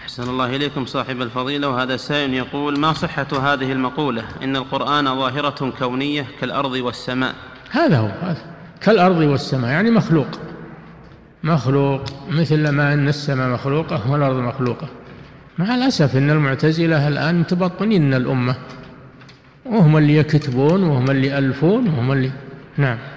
أحسن الله إليكم صاحب الفضيلة. وهذا سائل يقول: ما صحة هذه المقولة إن القرآن ظاهرة كونية كالأرض والسماء؟ هذا هو كالأرض والسماء، يعني مخلوق مثل ما أن السماء مخلوقة والأرض مخلوقة. مع الأسف أن المعتزلة الآن متبطنين الأمة، وهم اللي يكتبون وهم اللي يألفون وهم اللي نعم.